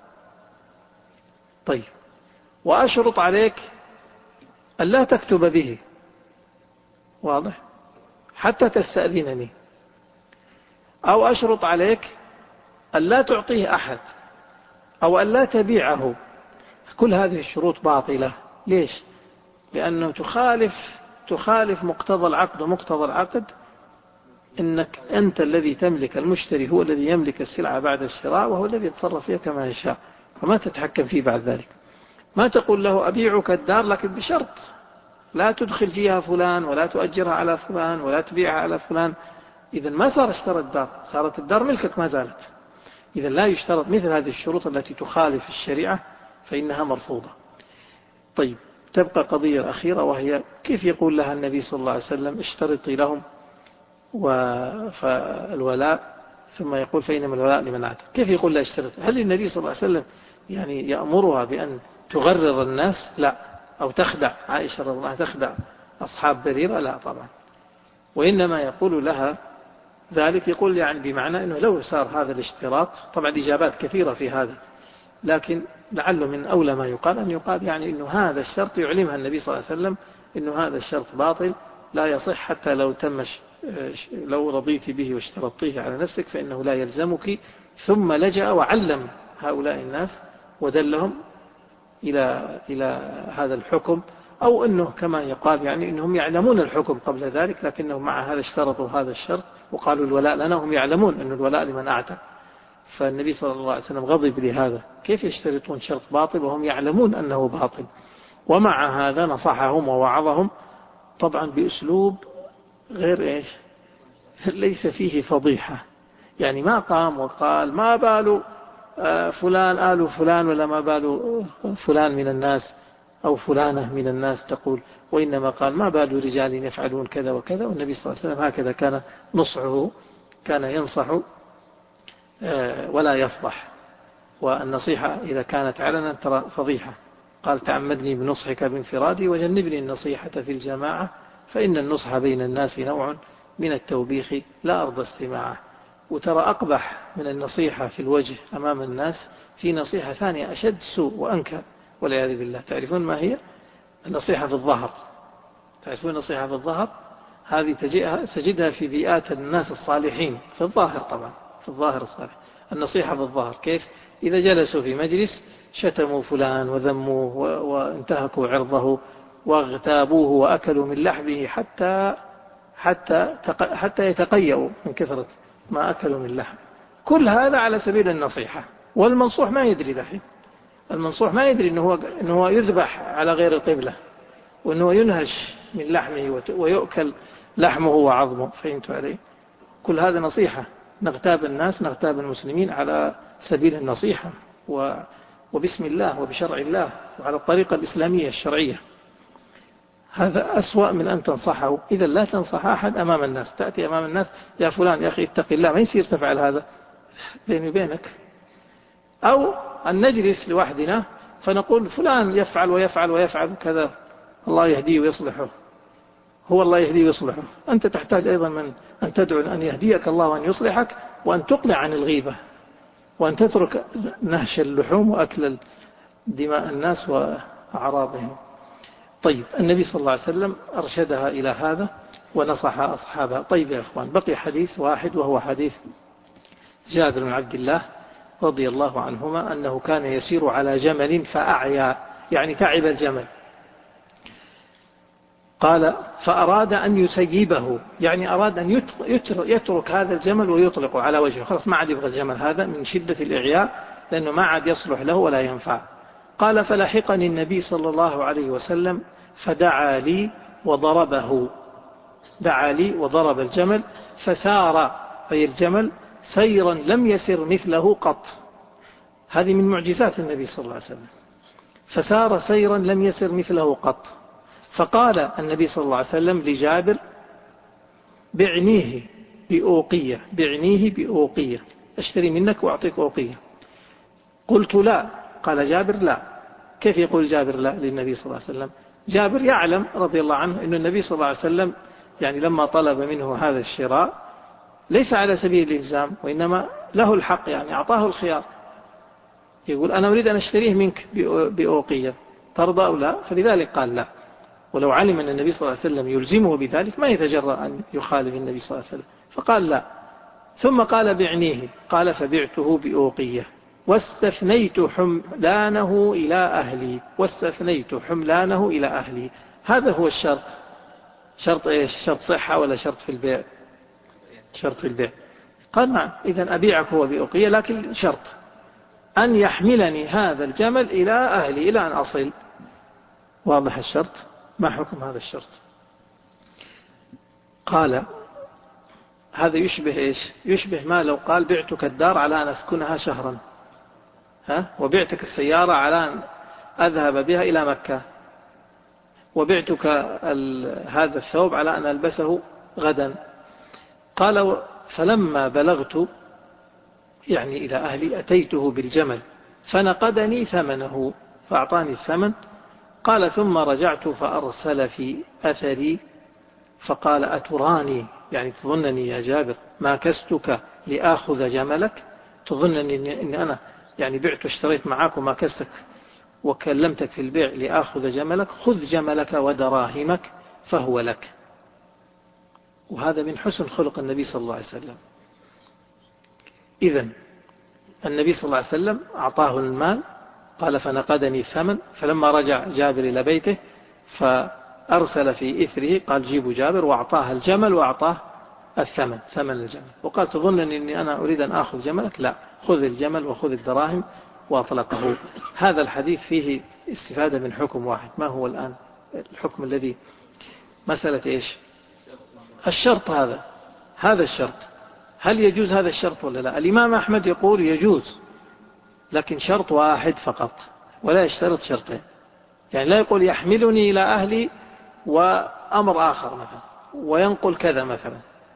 طيب، وأشرط عليك ألا تكتب به، واضح، حتى تستأذنني، أو أشرط عليك ألا تعطيه أحد، أو ألا تبيعه. كل هذه الشروط باطلة. ليش؟ لأنه تخالف تخالف مقتضى العقد، ومقتضى العقد إنك أنت الذي تملك، المشتري هو الذي يملك السلعة بعد الشراء، وهو الذي يتصرف فيها كما يشاء، فما تتحكم فيه بعد ذلك. ما تقول له أبيعك الدار لكن بشرط لا تدخل فيها فلان، ولا تؤجرها على فلان، ولا تبيعها على فلان. إذا ما صار اشترى الدار، صارت الدار ملكك ما زالت. إذا لا يشترط مثل هذه الشروط التي تخالف الشريعة فإنها مرفوضة. طيب، تبقى قضية أخيرة، وهي كيف يقول لها النبي صلى الله عليه وسلم اشترطي لهم والولاء، ثم يقول فإنما الولاء لمن أعتق. كيف يقول لا اشترط؟ هل النبي صلى الله عليه وسلم يعني يأمرها بأن تغرر الناس؟ لا. أو تخدع عائشة رضي الله عنها، تخدع أصحاب بريرة؟ لا طبعا. وإنما يقول لها ذلك، يقول يعني بمعنى أنه لو صار هذا الاشتراط، طبعا إجابات كثيرة في هذا، لكن لعله من أولى ما يقال أن يقال يعني أنه هذا الشرط يعلمها النبي صلى الله عليه وسلم أنه هذا الشرط باطل لا يصح، حتى لو تمش لو رضيت به واشترطيه على نفسك فإنه لا يلزمك. ثم لجأ وعلم هؤلاء الناس ودلهم إلى إلى هذا الحكم، أو أنه كما يقال يعني أنهم يعلمون الحكم قبل ذلك، لكنهم مع هذا اشترطوا هذا الشرط وقالوا الولاء لنا، هم يعلمون أن الولاء لمن أعتق. فالنبي صلى الله عليه وسلم غضب لهذا، كيف يشترطون شرط باطل وهم يعلمون أنه باطل؟ ومع هذا نصحهم ووعظهم، طبعا بأسلوب غير إيش، ليس فيه فضيحة. يعني ما قام وقال ما بال فلان آل فلان، ولا ما بال فلان من الناس أو فلانة من الناس تقول، وإنما قال ما بال رجال يفعلون كذا وكذا. والنبي صلى الله عليه وسلم هكذا كان نصحه، كان ينصح ولا يفضح. والنصيحة إذا كانت علنا ترى فضيحة. قال تعمدني بنصحك بانفرادي وجنبني النصيحة في الجماعة، فإن النصح بين الناس نوع من التوبيخ لا أرضى استماعه. وترى أقبح من النصيحة في الوجه أمام الناس في نصيحة ثانية أشد سوء وأنكى والعياذ بالله. تعرفون ما هي؟ النصيحة في الظهر. تعرفون النصيحة في الظهر؟ هذه تجدها في بيئات الناس الصالحين في الظاهر، طبعا في الظاهر الصالح. النصيحة في الظهر كيف؟ إذا جلسوا في مجلس شتموا فلان وذموه وانتهكوا عرضه واغتابوه وأكلوا من لحمه حتى حتى حتى يتقيأوا من كثرة ما أكلوا من لحم. كل هذا على سبيل النصيحة، والمنصوح ما يدري ذلك. المنصوح ما يدري أنه هو أنه هو يذبح على غير القبلة، وأنه ينهش من لحمه ويؤكل لحمه وعظمه. فهمت علي؟ كل هذا نصيحة. نغتاب الناس، نغتاب المسلمين على سبيل النصيحة وبسم الله وبشرع الله وعلى الطريقة الإسلامية الشرعية. هذا أسوأ من أن تنصحه. إذا لا تنصح أحد أمام الناس، تأتي أمام الناس يا فلان يا أخي اتق الله، ما يصير تفعل هذا بيني وبينك. أو أن نجلس لوحدنا فنقول فلان يفعل ويفعل ويفعل كذا، الله يهديه ويصلحه. هو الله يهديه ويصلحه. أنت تحتاج أيضا من أن تدعو أن يهديك الله وأن يصلحك، وأن تقلع عن الغيبة، وأن تترك نهش اللحوم وأكل دماء الناس وأعراضهم. طيب، النبي صلى الله عليه وسلم أرشدها إلى هذا ونصح أصحابها. طيب يا أخوان، بقي حديث واحد وهو حديث جابر بن عبد الله رضي الله عنهما أنه كان يسير على جمل فأعيا، يعني تعب الجمل. قال فأراد أن يسيبه، يعني أراد أن يترك هذا الجمل ويطلقه على وجهه، خلاص ما عاد يبغى الجمل هذا من شدة الإعياء، لأنه ما عاد يصلح له ولا ينفع. قال فلحقني النبي صلى الله عليه وسلم فدعا لي وضربه، دعا لي وضرب الجمل فسار، أي الجمل سيرا لم يسر مثله قط. هذه من معجزات النبي صلى الله عليه وسلم. فسار سيرا لم يسر مثله قط. فقال النبي صلى الله عليه وسلم لجابر بعنيه بأوقية، بعنيه بأوقية، اشتري منك وأعطيك أوقية. قلت لا. قال جابر لا. كيف يقول جابر لا للنبي صلى الله عليه وسلم؟ جابر يعلم رضي الله عنه أن النبي صلى الله عليه وسلم يعني لما طلب منه هذا الشراء ليس على سبيل الإلزام، وإنما له الحق، يعني أعطاه الخيار. يقول أنا أريد أن أشتريه منك بأوقية، ترضى أو لا؟ فلذلك قال لا. ولو علم أن النبي صلى الله عليه وسلم يلزمه بذلك ما يتجرأ أن يخالف النبي صلى الله عليه وسلم، فقال لا. ثم قال بعنيه، قال فبعته بأوقية واستثنيت حملانه إلى أهلي، واستثنيت حملانه إلى أهلي. هذا هو الشرط. شرط إيش؟ شرط صحة ولا شرط في البيع؟ شرط في البيع. قال نعم، إذن أبيعك هو بأوقية، لكن شرط أن يحملني هذا الجمل إلى أهلي إلى أن أصل. واضح الشرط؟ ما حكم هذا الشرط؟ قال هذا يشبه إيش؟ يشبه ما لو قال بعتك الدار على أن أسكنها شهرا، ها؟ وبعتك السيارة على أن أذهب بها إلى مكة، وبعتك هذا الثوب على أن ألبسه غدا. قال فلما بلغت يعني إلى أهلي أتيته بالجمل فنقدني ثمنه، فأعطاني الثمن. قال ثم رجعت فأرسل في أثري فقال أتراني، يعني تظنني يا جابر ما كستك لآخذ جملك؟ تظنني أن أنا يعني بعت واشتريت معك وما كستك وكلمتك في البيع لآخذ جملك؟ خذ جملك ودراهمك فهو لك. وهذا من حسن خلق النبي صلى الله عليه وسلم. إذن النبي صلى الله عليه وسلم أعطاه المال، قال فنقدني الثمن. فلما رجع جابر إلى بيته فأرسل في إثره قال جيبوا جابر، وأعطاه الجمل وأعطاه الثمن، ثمن الجمل، وقال تظنني أني أنا أريد أن أخذ جملك؟ لا، خذ الجمل وخذ الدراهم، وأطلقه. هذا الحديث فيه استفادة من حكم واحد. ما هو الآن الحكم الذي مسألة إيش؟ الشرط. هذا هذا الشرط هل يجوز هذا الشرط ولا لا؟ الإمام أحمد يقول يجوز، لكن شرط واحد فقط، ولا يشترط شرطين. يعني لا يقول يحملني إلى أهلي وأمر آخر مثلا وينقل كذا مثلا.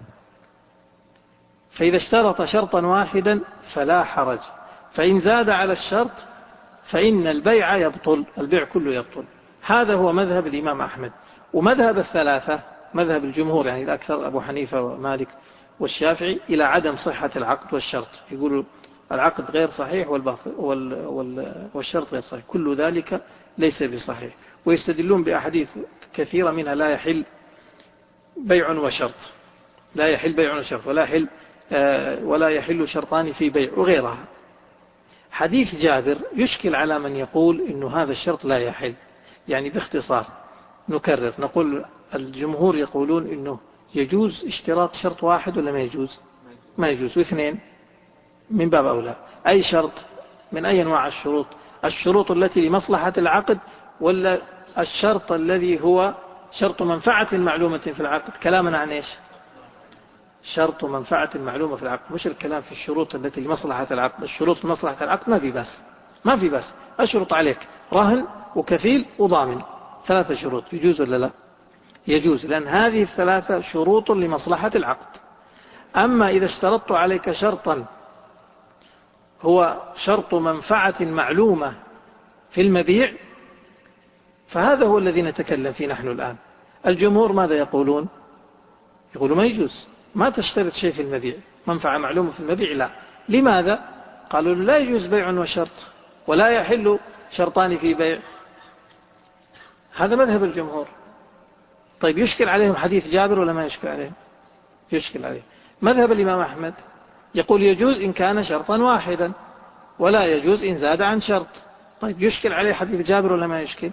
فإذا اشترط شرطا واحدا فلا حرج، فإن زاد على الشرط فإن البيع يبطل، البيع كله يبطل. هذا هو مذهب الإمام أحمد. ومذهب الثلاثة، مذهب الجمهور يعني الأكثر أبو حنيفة ومالك والشافعي، إلى عدم صحة العقد والشرط. يقولوا العقد غير صحيح والشرط غير صحيح، كل ذلك ليس بصحيح. ويستدلون بأحاديث كثيرة منها لا يحل بيع وشرط، لا يحل بيع وشرط، ولا يحل ولا يحل شرطان في بيع وغيرها. حديث جابر يشكل على من يقول إنه هذا الشرط لا يحل. يعني باختصار نكرر نقول الجمهور يقولون إنه يجوز اشتراط شرط واحد ولا ما يجوز؟ ما يجوز. واثنين من باب أولى. أي شرط؟ من أي أنواع الشروط؟ الشروط التي لمصلحة العقد ولا الشرط الذي هو شرط منفعة معلومة في العقد؟ كلامنا عن إيش؟ شرط منفعة معلومة في العقد، مش الكلام في الشروط التي لمصلحة العقد. الشروط لمصلحة العقد ما في بس، ما في بس أشرط عليك رهن وكفيل وضامن، ثلاثة شروط. يجوز ولا لا؟ يجوز، لأن هذه الثلاثة شروط لمصلحة العقد. أما إذا اشترطت عليك شرطا هو شرط منفعة معلومة في المبيع فهذا هو الذي نتكلم فيه نحن الآن. الجمهور ماذا يقولون؟ يقولوا ما يجوز، ما تشترط شيء في المبيع منفعة معلومة في المبيع. لا. لماذا؟ قالوا لا يجوز بيع وشرط ولا يحل شرطان في بيع. هذا مذهب الجمهور. طيب يشكل عليهم حديث جابر ولا ما يشكل عليهم؟ يشكل عليهم. مذهب الإمام أحمد يقول يجوز إن كان شرطا واحدا ولا يجوز إن زاد عن شرط. طيب يشكل عليه حديث جابر ولا ما يشكل؟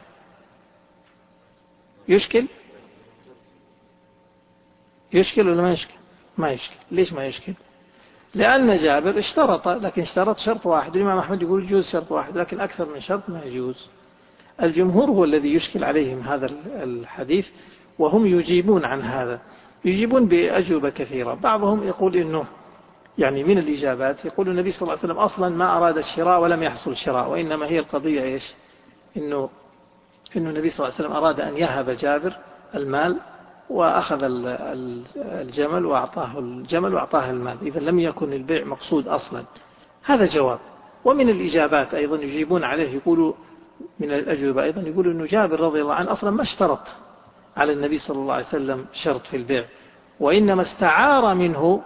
يشكل يشكل ولا ما يشكل؟ ما يشكل. ليش ما يشكل؟ لأن جابر اشترط، لكن اشترط شرط واحد. الإمام أحمد يقول يجوز شرط واحد لكن أكثر من شرط ما يجوز. الجمهور هو الذي يشكل عليهم هذا الحديث، وهم يجيبون عن هذا، يجيبون بأجوبة كثيرة. بعضهم يقول إنه يعني من الإجابات يقول النبي صلى الله عليه وسلم أصلا ما أراد الشراء ولم يحصل شراء، وإنما هي القضية إيش؟ إنه إنه النبي صلى الله عليه وسلم أراد أن يهب جابر المال وأخذ الجمل وأعطاه الجمل وأعطاه المال، إذا لم يكن البيع مقصود أصلا. هذا جواب. ومن الإجابات أيضا يجيبون عليه، يقولوا من الأجوبة أيضا يقولوا أنه جابر رضي الله عنه أصلا ما اشترط على النبي صلى الله عليه وسلم شرط في البيع، وإنما استعار منه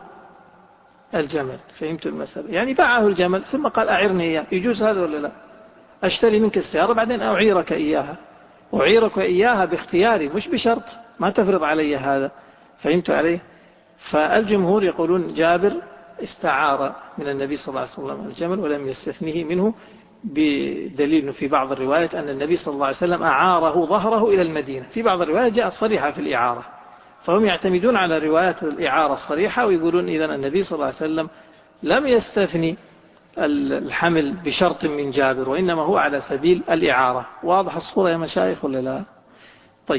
الجمل. فهمت المسألة؟ يعني باعه الجمل ثم قال أعرني إياه. يجوز هذا ولا لا؟ أشتري منك السيارة بعدين أعيرك إياها، أعيرك إياها باختياري مش بشرط، ما تفرض علي هذا. فهمت عليه؟ فالجمهور يقولون جابر استعار من النبي صلى الله عليه وسلم الجمل ولم يستثنيه منه، بدليل في بعض الروايات أن النبي صلى الله عليه وسلم أعاره ظهره إلى المدينة. في بعض الروايات جاءت صريحة في الإعارة، فهم يعتمدون على روايات الإعارة الصريحة ويقولون إذن النبي صلى الله عليه وسلم لم يستثني الحمل بشرط من جابر، وإنما هو على سبيل الإعارة. واضح الصورة يا مشايخ ولا لا؟ طيب.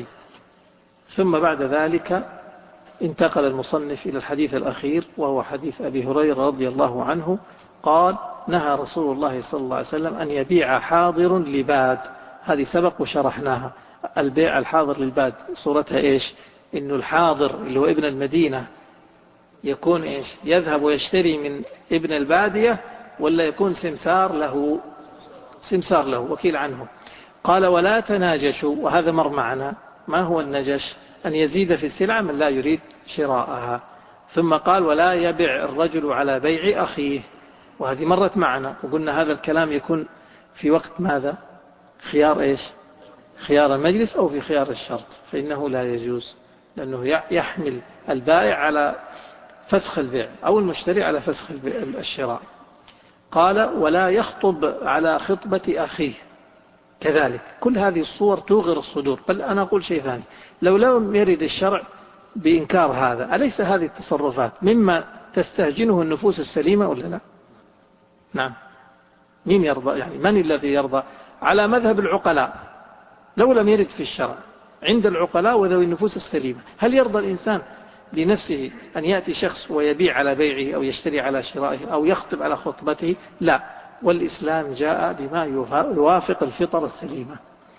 ثم بعد ذلك انتقل المصنف إلى الحديث الأخير، وهو حديث أبي هريرة رضي الله عنه قال نهى رسول الله صلى الله عليه وسلم أن يبيع حاضر لباد. هذه سبق وشرحناها. البيع الحاضر للباد صورتها إيش؟ إنه الحاضر اللي هو ابن المدينة يكون إيش؟ يذهب ويشتري من ابن البادية، ولا يكون سمسار له سمسار له وكيل عنه. قال ولا تناجشوا، وهذا مر معنا. ما هو النجش؟ أن يزيد في السلعة من لا يريد شراءها. ثم قال ولا يبيع الرجل على بيع أخيه، وهذه مرت معنا وقلنا هذا الكلام يكون في وقت ماذا؟ خيار إيش؟ خيار المجلس أو في خيار الشرط، فإنه لا يجوز، لأنه يحمل البائع على فسخ البيع أو المشتري على فسخ الشراء. قال ولا يخطب على خطبة أخيه كذلك. كل هذه الصور توغر الصدور. بل أنا أقول شيء ثاني، لو لم يرد الشرع بإنكار هذا، أليس هذه التصرفات مما تستهجنه النفوس السليمة ولا لا؟ نعم. مين يرضى؟ يعني من الذي يرضى؟ على مذهب العقلاء لو لم يرد في الشرع، عند العقلاء وذوي النفوس السليمة، هل يرضى الإنسان لنفسه أن يأتي شخص ويبيع على بيعه أو يشتري على شرائه أو يخطب على خطبته؟ لا. والإسلام جاء بما يوافق الفطر السليمة.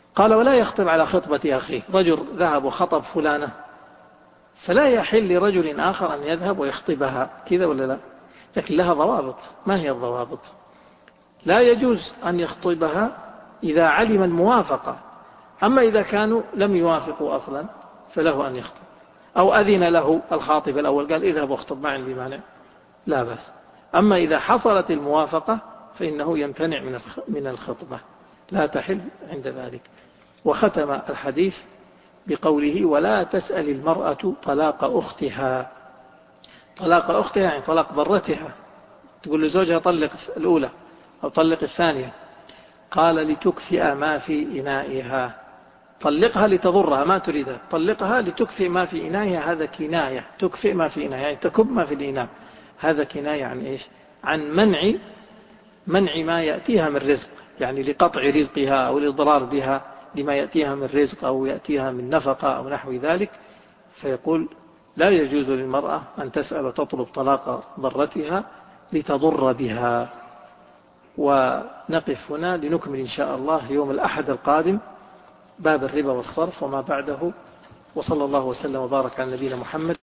قال ولا يخطب على خطبة أخيه. رجل ذهب وخطب فلانة، فلا يحل لرجل آخر أن يذهب ويخطبها كذا ولا لا، لكن لها ضوابط. ما هي الضوابط؟ لا يجوز أن يخطبها إذا علم الموافقة، أما إذا كانوا لم يوافقوا أصلا فله أن يخطب، أو أذن له الخاطب الأول قال اذهب واخطب ما عندي مانع، لا بأس. أما إذا حصلت الموافقة فإنه يمتنع من الخطبة، لا تحل عند ذلك. وختم الحديث بقوله ولا تسأل المرأة طلاق أختها. طلاق أختها يعني طلاق ضرتها، تقول لزوجها طلق الأولى أو طلق الثانية. قال لتكفئ ما في إنائها، طلقها لتضرها ما تريدها، طلقها لتكفئ ما في إنائها. هذا كناية، تكفئ ما في إنائها يعني تكب ما في الإناء. هذا كناية عن إيش؟ عن منع منع ما يأتيها من رزق، يعني لقطع رزقها أو الإضرار بها لما يأتيها من رزق أو يأتيها من نفقة أو نحو ذلك. فيقول لا يجوز للمرأة أن تسأل وتطلب طلاق ضرتها لتضر بها. ونقف هنا لنكمل إن شاء الله يوم الأحد القادم باب الربا والصرف وما بعده. وصلى الله وسلم وبارك على نبينا محمد.